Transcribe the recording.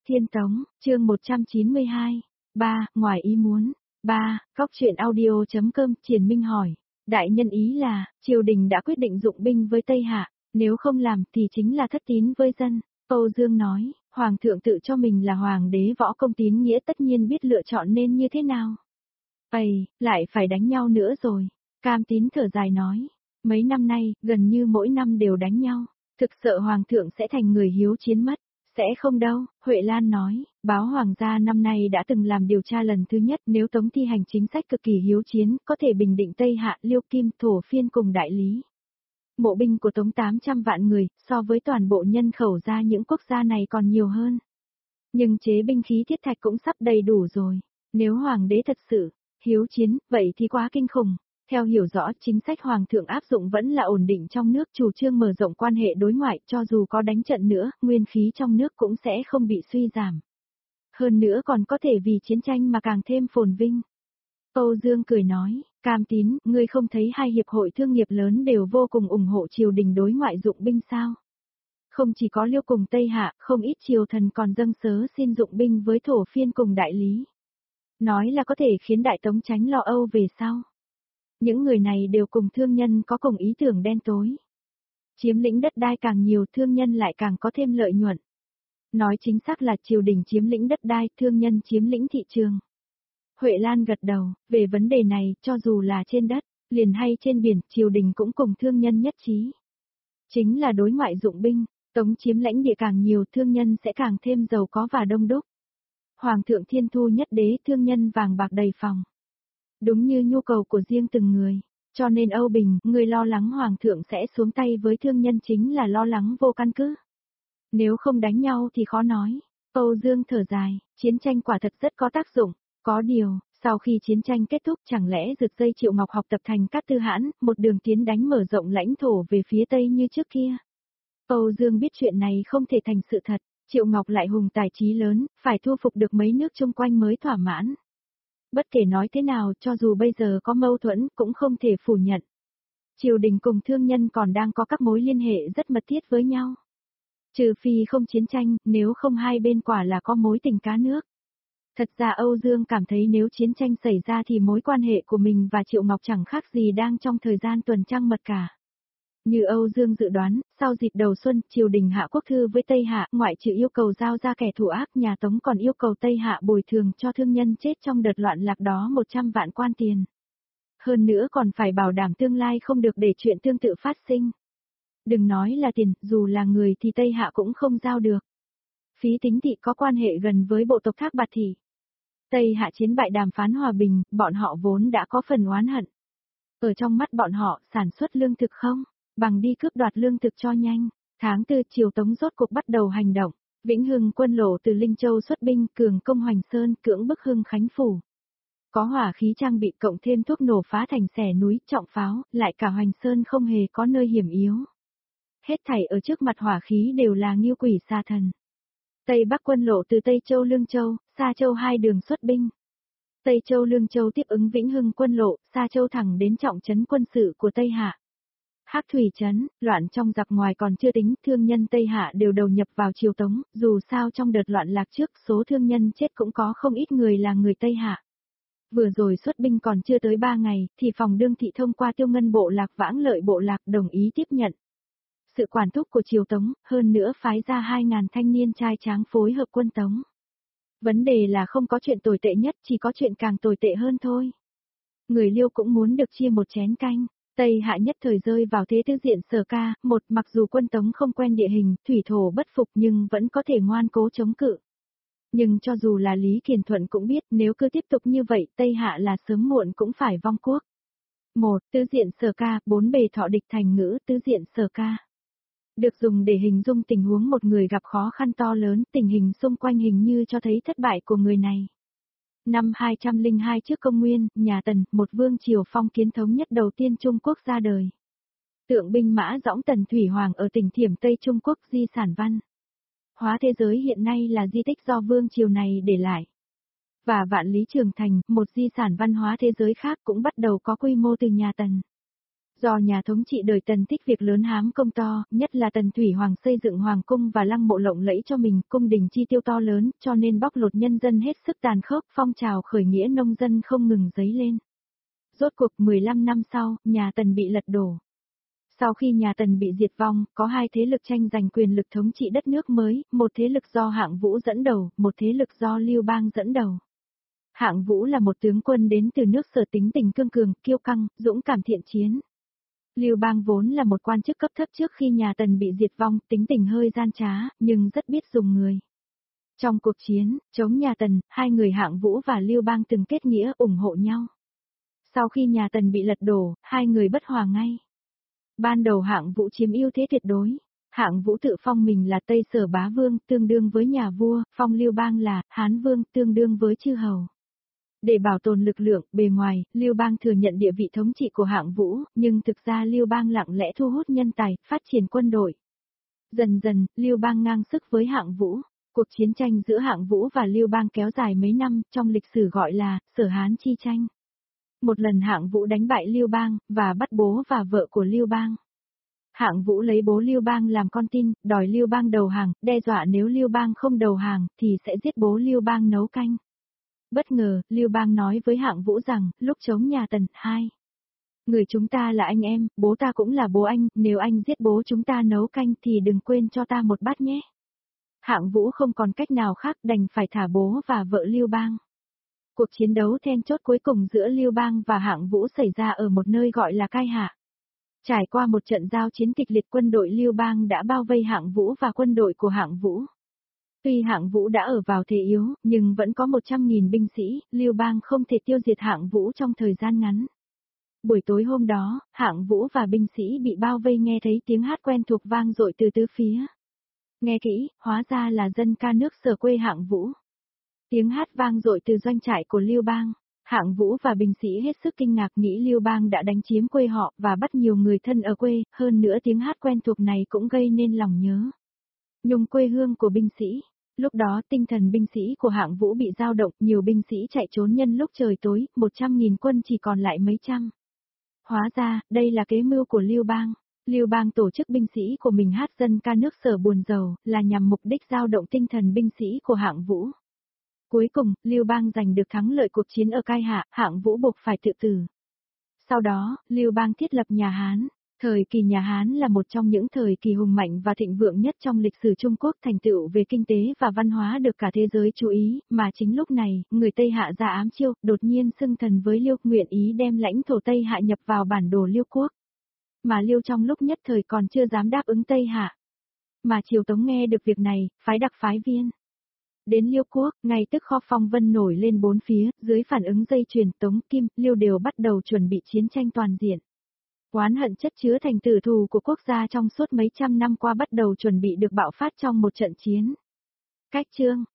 Thiên Tống, chương 192. 3. Ngoài ý muốn. 3. Góc truyện audio.com. Triển Minh hỏi. Đại nhân ý là, triều đình đã quyết định dụng binh với Tây Hạ, nếu không làm thì chính là thất tín với dân. Âu Dương nói, Hoàng thượng tự cho mình là Hoàng đế võ công tín nghĩa tất nhiên biết lựa chọn nên như thế nào. Ây, lại phải đánh nhau nữa rồi. Cam Tín thở dài nói, mấy năm nay, gần như mỗi năm đều đánh nhau, thực sợ Hoàng thượng sẽ thành người hiếu chiến mất. Sẽ không đâu, Huệ Lan nói, báo Hoàng gia năm nay đã từng làm điều tra lần thứ nhất, nếu Tống thi hành chính sách cực kỳ hiếu chiến, có thể bình định Tây Hạ, Liêu Kim, Thổ Phiên cùng đại lý. Mộ binh của Tống 800 vạn người, so với toàn bộ nhân khẩu ra những quốc gia này còn nhiều hơn. Nhưng chế binh khí thiết thạch cũng sắp đầy đủ rồi. Nếu Hoàng đế thật sự hiếu chiến, vậy thì quá kinh khủng. Theo hiểu rõ, chính sách Hoàng thượng áp dụng vẫn là ổn định trong nước, chủ trương mở rộng quan hệ đối ngoại, cho dù có đánh trận nữa, nguyên khí trong nước cũng sẽ không bị suy giảm. Hơn nữa còn có thể vì chiến tranh mà càng thêm phồn vinh. Âu Dương cười nói, Cam Tín, ngươi không thấy hai hiệp hội thương nghiệp lớn đều vô cùng ủng hộ triều đình đối ngoại dụng binh sao? Không chỉ có Liêu cùng Tây Hạ, không ít triều thần còn dâng sớ xin dụng binh với Thổ Phiên cùng đại lý. Nói là có thể khiến Đại Tống tránh lo âu về sau. Những người này đều cùng thương nhân có cùng ý tưởng đen tối. Chiếm lĩnh đất đai càng nhiều, thương nhân lại càng có thêm lợi nhuận. Nói chính xác là triều đình chiếm lĩnh đất đai, thương nhân chiếm lĩnh thị trường. Huệ Lan gật đầu, về vấn đề này, cho dù là trên đất, liền hay trên biển, triều đình cũng cùng thương nhân nhất trí. Chính là đối ngoại dụng binh, Tống chiếm lãnh địa càng nhiều, thương nhân sẽ càng thêm giàu có và đông đúc. Hoàng thượng thiên thu nhất đế, thương nhân vàng bạc đầy phòng. Đúng như nhu cầu của riêng từng người, cho nên Âu Bình, người lo lắng Hoàng thượng sẽ xuống tay với thương nhân chính là lo lắng vô căn cứ. Nếu không đánh nhau thì khó nói. Âu Dương thở dài, chiến tranh quả thật rất có tác dụng, có điều, sau khi chiến tranh kết thúc chẳng lẽ rực dây Triệu Ngọc học tập thành Cát Tư Hãn, một đường tiến đánh mở rộng lãnh thổ về phía Tây như trước kia. Âu Dương biết chuyện này không thể thành sự thật, Triệu Ngọc lại hùng tài trí lớn, phải thu phục được mấy nước chung quanh mới thỏa mãn. Bất kể nói thế nào, cho dù bây giờ có mâu thuẫn, cũng không thể phủ nhận. Triều đình cùng thương nhân còn đang có các mối liên hệ rất mật thiết với nhau. Trừ phi không chiến tranh, nếu không hai bên quả là có mối tình cá nước. Thật ra Âu Dương cảm thấy nếu chiến tranh xảy ra thì mối quan hệ của mình và Triệu Ngọc chẳng khác gì đang trong thời gian tuần trăng mật cả. Như Âu Dương dự đoán, sau dịp đầu xuân, triều đình hạ quốc thư với Tây Hạ, ngoại trừ yêu cầu giao ra kẻ thủ ác, nhà Tống còn yêu cầu Tây Hạ bồi thường cho thương nhân chết trong đợt loạn lạc đó 100 vạn quan tiền. Hơn nữa còn phải bảo đảm tương lai không được để chuyện tương tự phát sinh. Đừng nói là tiền, dù là người thì Tây Hạ cũng không giao được. Phí Tính Thị có quan hệ gần với bộ tộc Thác Bạt Thị. Tây Hạ chiến bại đàm phán hòa bình, bọn họ vốn đã có phần oán hận. Ở trong mắt bọn họ, sản xuất lương thực không? Bằng đi cướp đoạt lương thực cho nhanh. Tháng 4 triều Tống rốt cuộc bắt đầu hành động. Vĩnh Hưng quân lộ từ Linh Châu xuất binh, cường công Hoành Sơn, cưỡng bức Hưng Khánh phủ. Có hỏa khí trang bị cộng thêm thuốc nổ phá thành xẻ núi, trọng pháo, lại cả Hoành Sơn không hề có nơi hiểm yếu. Hết thảy ở trước mặt hỏa khí đều là nghiêu quỷ xa thần. Tây Bắc quân lộ từ Tây Châu Lương Châu, Sa Châu hai đường xuất binh. Tây Châu Lương Châu tiếp ứng Vĩnh Hưng quân lộ, Sa Châu thẳng đến trọng trấn quân sự của Tây Hạ. Hắc Thủy trấn, loạn trong giặc ngoài còn chưa tính, thương nhân Tây Hạ đều đầu nhập vào triều Tống, dù sao trong đợt loạn lạc trước, số thương nhân chết cũng có không ít người là người Tây Hạ. Vừa rồi xuất binh còn chưa tới 3 ngày, thì phòng Đương Thị thông qua Tiêu Ngân bộ lạc Vãng Lợi bộ lạc đồng ý tiếp nhận sự quản thúc của triều Tống, hơn nữa phái ra 2.000 thanh niên trai tráng phối hợp quân Tống. Vấn đề là không có chuyện tồi tệ nhất, chỉ có chuyện càng tồi tệ hơn thôi. Người Liêu cũng muốn được chia một chén canh. Tây Hạ nhất thời rơi vào thế tư diện Sở Ca, một mặc dù quân Tống không quen địa hình, thủy thổ bất phục nhưng vẫn có thể ngoan cố chống cự. Nhưng cho dù là Lý Kiền Thuận cũng biết nếu cứ tiếp tục như vậy Tây Hạ là sớm muộn cũng phải vong quốc. 1. Tứ diện Sở Ca, 4 bề thọ địch thành ngữ tứ diện Sở Ca. Được dùng để hình dung tình huống một người gặp khó khăn to lớn, tình hình xung quanh hình như cho thấy thất bại của người này. Năm 202 trước công nguyên, nhà Tần, một vương triều phong kiến thống nhất đầu tiên Trung Quốc ra đời. Tượng binh mã dõng Tần Thủy Hoàng ở tỉnh Thiểm Tây Trung Quốc di sản văn hóa thế giới hiện nay là di tích do vương triều này để lại. Và Vạn Lý Trường Thành, một di sản văn hóa thế giới khác cũng bắt đầu có quy mô từ nhà Tần. Do nhà thống trị đời Tần thích việc lớn hám công to, nhất là Tần Thủy Hoàng xây dựng hoàng cung và lăng mộ lộng lẫy cho mình, cung đình chi tiêu to lớn, cho nên bóc lột nhân dân hết sức tàn khốc, phong trào khởi nghĩa nông dân không ngừng dấy lên. Rốt cuộc 15 năm sau, nhà Tần bị lật đổ. Sau khi nhà Tần bị diệt vong, có hai thế lực tranh giành quyền lực thống trị đất nước mới, một thế lực do Hạng Vũ dẫn đầu, một thế lực do Lưu Bang dẫn đầu. Hạng Vũ là một tướng quân đến từ nước Sở, tính tình cương cường, kiêu căng, dũng cảm thiện chiến. Lưu Bang vốn là một quan chức cấp thấp trước khi nhà Tần bị diệt vong, tính tình hơi gian trá, nhưng rất biết dùng người. Trong cuộc chiến chống nhà Tần, hai người Hạng Vũ và Lưu Bang từng kết nghĩa ủng hộ nhau. Sau khi nhà Tần bị lật đổ, hai người bất hòa ngay. Ban đầu Hạng Vũ chiếm ưu thế tuyệt đối. Hạng Vũ tự phong mình là Tây Sở Bá Vương, tương đương với nhà vua, phong Lưu Bang là Hán Vương, tương đương với chư hầu. Để bảo tồn lực lượng, bề ngoài, Lưu Bang thừa nhận địa vị thống trị của Hạng Vũ, nhưng thực ra Lưu Bang lặng lẽ thu hút nhân tài, phát triển quân đội. Dần dần, Lưu Bang ngang sức với Hạng Vũ. Cuộc chiến tranh giữa Hạng Vũ và Lưu Bang kéo dài mấy năm, trong lịch sử gọi là Sở Hán chi tranh. Một lần Hạng Vũ đánh bại Lưu Bang, và bắt bố và vợ của Lưu Bang. Hạng Vũ lấy bố Lưu Bang làm con tin, đòi Lưu Bang đầu hàng, đe dọa nếu Lưu Bang không đầu hàng, thì sẽ giết bố Lưu Bang nấu canh. Bất ngờ, Lưu Bang nói với Hạng Vũ rằng, lúc chống nhà Tần, người chúng ta là anh em, bố ta cũng là bố anh, nếu anh giết bố chúng ta nấu canh thì đừng quên cho ta một bát nhé. Hạng Vũ không còn cách nào khác, đành phải thả bố và vợ Lưu Bang. Cuộc chiến đấu then chốt cuối cùng giữa Lưu Bang và Hạng Vũ xảy ra ở một nơi gọi là Cai Hạ. Trải qua một trận giao chiến kịch liệt, quân đội Lưu Bang đã bao vây Hạng Vũ và quân đội của Hạng Vũ. Tuy Hạng Vũ đã ở vào thế yếu, nhưng vẫn có 100.000 binh sĩ, Lưu Bang không thể tiêu diệt Hạng Vũ trong thời gian ngắn. Buổi tối hôm đó, Hạng Vũ và binh sĩ bị bao vây, nghe thấy tiếng hát quen thuộc vang dội từ tứ phía. Nghe kỹ, hóa ra là dân ca nước Sở quê Hạng Vũ. Tiếng hát vang dội từ doanh trại của Lưu Bang. Hạng Vũ và binh sĩ hết sức kinh ngạc, nghĩ Lưu Bang đã đánh chiếm quê họ và bắt nhiều người thân ở quê, hơn nữa tiếng hát quen thuộc này cũng gây nên lòng nhớ nhung quê hương của binh sĩ. Lúc đó tinh thần binh sĩ của Hạng Vũ bị dao động, nhiều binh sĩ chạy trốn, nhân lúc trời tối, 100.000 quân chỉ còn lại mấy trăm. Hóa ra, đây là kế mưu của Lưu Bang. Lưu Bang tổ chức binh sĩ của mình hát dân ca nước Sở buồn rầu, là nhằm mục đích dao động tinh thần binh sĩ của Hạng Vũ. Cuối cùng, Lưu Bang giành được thắng lợi cuộc chiến ở Cai Hạ, Hạng Vũ buộc phải tự tử. Sau đó, Lưu Bang thiết lập nhà Hán. Thời kỳ nhà Hán là một trong những thời kỳ hùng mạnh và thịnh vượng nhất trong lịch sử Trung Quốc, thành tựu về kinh tế và văn hóa được cả thế giới chú ý, mà chính lúc này, người Tây Hạ ra ám chiêu, đột nhiên xưng thần với Liêu, nguyện ý đem lãnh thổ Tây Hạ nhập vào bản đồ Liêu quốc. Mà Liêu trong lúc nhất thời còn chưa dám đáp ứng Tây Hạ. Mà Triều Tống nghe được việc này, phái đặc phái viên đến Liêu quốc, ngay tức kho phong vân nổi lên bốn phía, dưới phản ứng dây chuyền Tống, Kim, Liêu đều bắt đầu chuẩn bị chiến tranh toàn diện. Oán hận chất chứa thành tử thù của quốc gia trong suốt mấy trăm năm qua bắt đầu chuẩn bị được bạo phát trong một trận chiến. Cách chương